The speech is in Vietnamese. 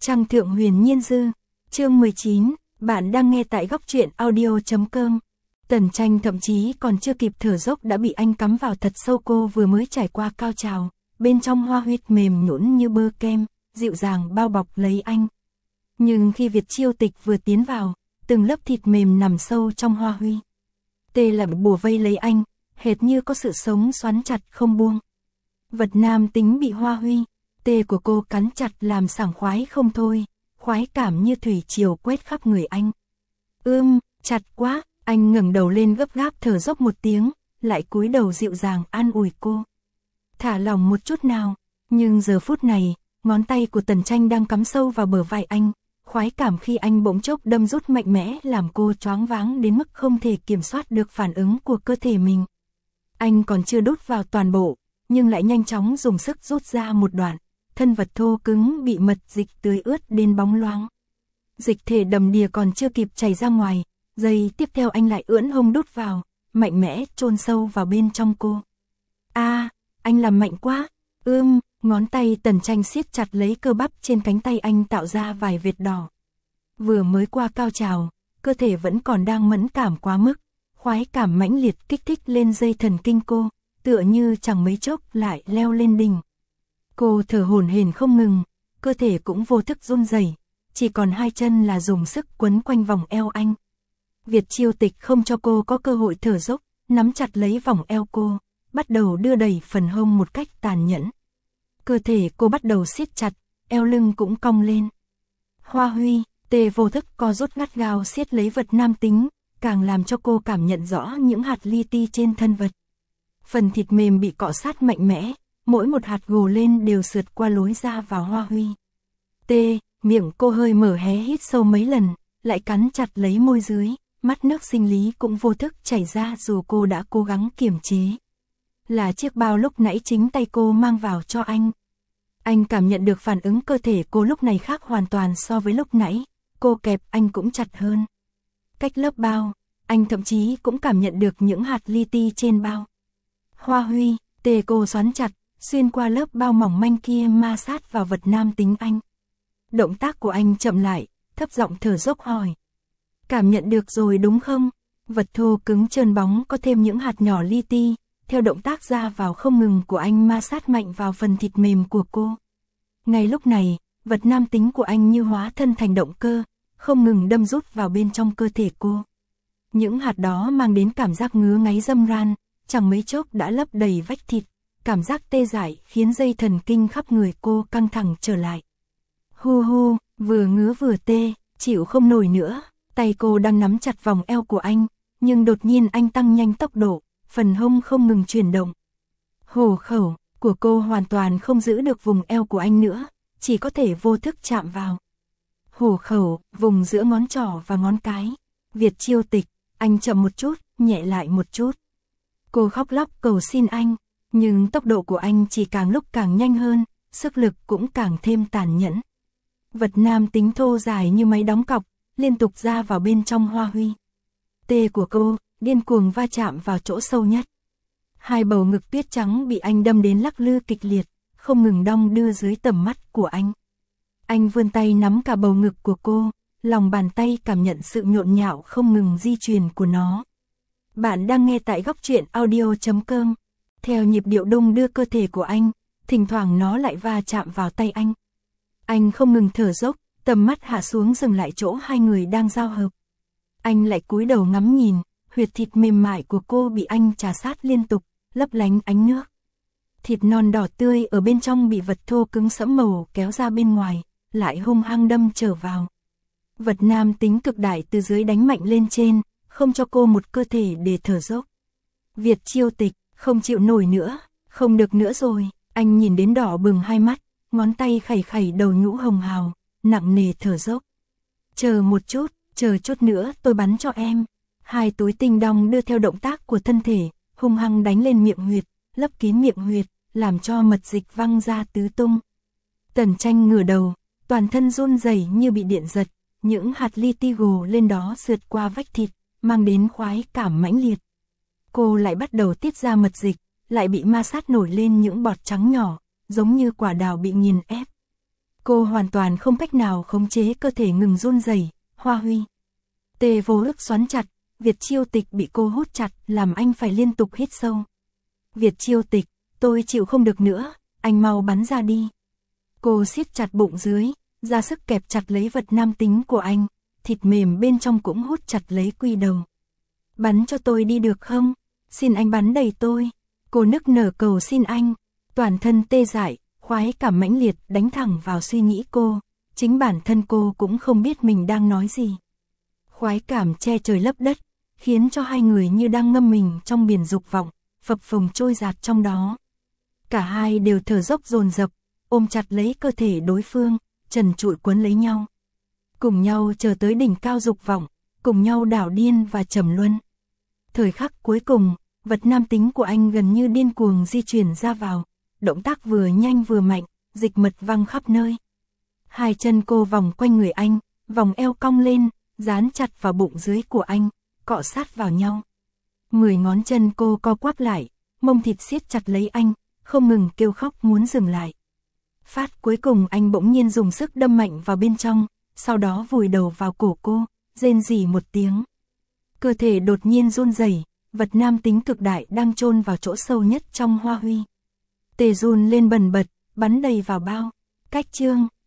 Trăng Thượng Huyền Nhiên Dư, chương 19, bạn đang nghe tại góc truyện audio.com. Tần Tranh thậm chí còn chưa kịp thở dốc đã bị anh cắm vào thật sâu. Cô vừa mới trải qua cao trào, bên trong hoa huyết mềm nhũn như bơ kem, dịu dàng bao bọc lấy anh. Nhưng khi Việt Chiêu Tịch vừa tiến vào, từng lớp thịt mềm nằm sâu trong hoa huy. Tê lại bùa vây lấy anh, hệt như có sự sống xoắn chặt không buông. Vật nam tính bị hoa huy, tê của cô cắn chặt làm sảng khoái không thôi, khoái cảm như thủy triều quét khắp người anh. Chặt quá, anh ngẩng đầu lên gấp gáp thở dốc một tiếng, lại cúi đầu dịu dàng an ủi cô. Thả lỏng một chút nào, nhưng giờ phút này, ngón tay của Tần Tranh đang cắm sâu vào bờ vai anh, khoái cảm khi anh bỗng chốc đâm rút mạnh mẽ làm cô choáng váng đến mức không thể kiểm soát được phản ứng của cơ thể mình. Anh còn chưa đút vào toàn bộ, nhưng lại nhanh chóng dùng sức rút ra một đoạn, thân vật thô cứng bị mật dịch tưới ướt đến bóng loáng. Dịch thể đầm đìa còn chưa kịp chảy ra ngoài, giây tiếp theo anh lại ưỡn hông đút vào, mạnh mẽ chôn sâu vào bên trong cô. Anh làm mạnh quá. Ngón tay Tần Tranh siết chặt lấy cơ bắp trên cánh tay anh tạo ra vài vệt đỏ. Vừa mới qua cao trào, cơ thể vẫn còn đang mẫn cảm quá mức, khoái cảm mãnh liệt kích thích lên dây thần kinh cô, tựa như chẳng mấy chốc lại leo lên đỉnh. Cô thở hổn hển không ngừng, cơ thể cũng vô thức run rẩy, chỉ còn hai chân là dùng sức quấn quanh vòng eo anh. Việt Chiêu Tịch không cho cô có cơ hội thở dốc, nắm chặt lấy vòng eo cô, bắt đầu đưa đẩy phần hông một cách tàn nhẫn. Cơ thể cô bắt đầu siết chặt, eo lưng cũng cong lên. Hoa huy, tê vô thức co rút gắt gao siết lấy vật nam tính, càng làm cho cô cảm nhận rõ những hạt li ti trên thân vật. Phần thịt mềm bị cọ sát mạnh mẽ, mỗi một hạt gồ lên đều sượt qua lối ra vào hoa huy. Miệng cô hơi mở hé hít sâu mấy lần, lại cắn chặt lấy môi dưới, mắt nước sinh lý cũng vô thức chảy ra dù cô đã cố gắng kiềm chế. Là chiếc bao lúc nãy chính tay cô mang vào cho anh. Anh cảm nhận được phản ứng cơ thể cô lúc này khác hoàn toàn so với lúc nãy, cô kẹp anh cũng chặt hơn. Cách lớp bao, anh thậm chí cũng cảm nhận được những hạt li ti trên bao. Hoa huy, tê cô xoắn chặt, xuyên qua lớp bao mỏng manh kia ma sát vào vật nam tính anh. Động tác của anh chậm lại, thấp giọng thở dốc hỏi. Cảm nhận được rồi đúng không? Vật thô cứng trơn bóng có thêm những hạt nhỏ li ti, theo động tác ra vào không ngừng của anh ma sát mạnh vào phần thịt mềm của cô. Ngay lúc này, vật nam tính của anh như hóa thân thành động cơ, không ngừng đâm rút vào bên trong cơ thể cô. Những hạt đó mang đến cảm giác ngứa ngáy râm ran, chẳng mấy chốc đã lấp đầy vách thịt, cảm giác tê dại khiến dây thần kinh khắp người cô căng thẳng trở lại. Vừa ngứa vừa tê, chịu không nổi nữa, tay cô đang nắm chặt vòng eo của anh, nhưng đột nhiên anh tăng nhanh tốc độ, phần hông không ngừng chuyển động. Hổ khẩu của cô hoàn toàn không giữ được vùng eo của anh nữa, chỉ có thể vô thức chạm vào. Hổ khẩu, vùng giữa ngón trỏ và ngón cái. Việt Chiêu Tịch, anh chậm một chút, nhẹ lại một chút. Cô khóc lóc cầu xin anh, nhưng tốc độ của anh chỉ càng lúc càng nhanh hơn, sức lực cũng càng thêm tàn nhẫn. Vật nam tính thô dài như máy đóng cọc, liên tục ra vào bên trong hoa huy. Tê của cô điên cuồng va chạm vào chỗ sâu nhất. Hai bầu ngực tuyết trắng bị anh đâm đến lắc lư kịch liệt, không ngừng đong đưa dưới tầm mắt của anh. Anh vươn tay nắm cả bầu ngực của cô, lòng bàn tay cảm nhận sự nhộn nhạo không ngừng di truyền của nó. Bạn đang nghe tại góc truyện audio.com. Theo nhịp điệu đung đưa cơ thể của anh, thỉnh thoảng nó lại va chạm vào tay anh. Anh không ngừng thở dốc, tầm mắt hạ xuống dừng lại chỗ hai người đang giao hợp. Anh lại cúi đầu ngắm nhìn, huyệt thịt mềm mại của cô bị anh trà sát liên tục, lấp lánh ánh nước. Thịt non đỏ tươi ở bên trong bị vật thô cứng sẫm màu kéo ra bên ngoài, lại hung hăng đâm trở vào. Vật nam tính cực đại từ dưới đánh mạnh lên trên, không cho cô một cơ thể để thở dốc. Việt Chiêu Tịch, không chịu nổi nữa, không được nữa rồi, anh nhìn đến đỏ bừng hai mắt, ngón tay khẩy khẩy đầu nhũ hồng hào, nặng nề thở dốc. Chờ một chút, chờ chút nữa tôi bắn cho em. Hai túi tinh đong đưa theo động tác của thân thể, hung hăng đánh lên miệng huyệt, lấp kín miệng huyệt, làm cho mật dịch văng ra tứ tung. Tần Tranh ngửa đầu, toàn thân run rẩy như bị điện giật, những hạt li ti gồ lên đó sượt qua vách thịt, mang đến khoái cảm mãnh liệt. Cô lại bắt đầu tiết ra mật dịch, lại bị ma sát nổi lên những bọt trắng nhỏ, giống như quả đào bị nghiền ép. Cô hoàn toàn không cách nào khống chế cơ thể ngừng run rẩy. Hoa Huy. Tê vô ức xoắn chặt, Việt Chiêu Tịch bị cô hút chặt, làm anh phải liên tục hít sâu. Việt Chiêu Tịch, tôi chịu không được nữa, anh mau bắn ra đi. Cô siết chặt bụng dưới, ra sức kẹp chặt lấy vật nam tính của anh, thịt mềm bên trong cũng hút chặt lấy quy đầu. Bắn cho tôi đi được không? Xin anh bắn đầy tôi. Cô nức nở cầu xin anh, toàn thân tê dại, khoái cảm mãnh liệt đánh thẳng vào suy nghĩ cô, chính bản thân cô cũng không biết mình đang nói gì. Khoái cảm che trời lấp đất, khiến cho hai người như đang ngâm mình trong biển dục vọng, phập phồng trôi dạt trong đó. Cả hai đều thở dốc dồn dập, ôm chặt lấy cơ thể đối phương, trần trụi quấn lấy nhau. Cùng nhau chờ tới đỉnh cao dục vọng, cùng nhau đảo điên và trầm luân. Thời khắc cuối cùng, vật nam tính của anh gần như điên cuồng di chuyển ra vào, động tác vừa nhanh vừa mạnh, dịch mật văng khắp nơi. Hai chân cô vòng quanh người anh, vòng eo cong lên, dán chặt vào bụng dưới của anh, cọ sát vào nhau. 10 ngón chân cô co quắp lại, mông thịt siết chặt lấy anh, không ngừng kêu khóc muốn dừng lại. Phát cuối cùng anh bỗng nhiên dùng sức đâm mạnh vào bên trong, sau đó vùi đầu vào cổ cô, rên rỉ một tiếng. Cơ thể đột nhiên run rẩy, vật nam tính cực đại đang chôn vào chỗ sâu nhất trong Hoa Huy. Tê run lên bần bật, bắn đầy vào bao. Cách chương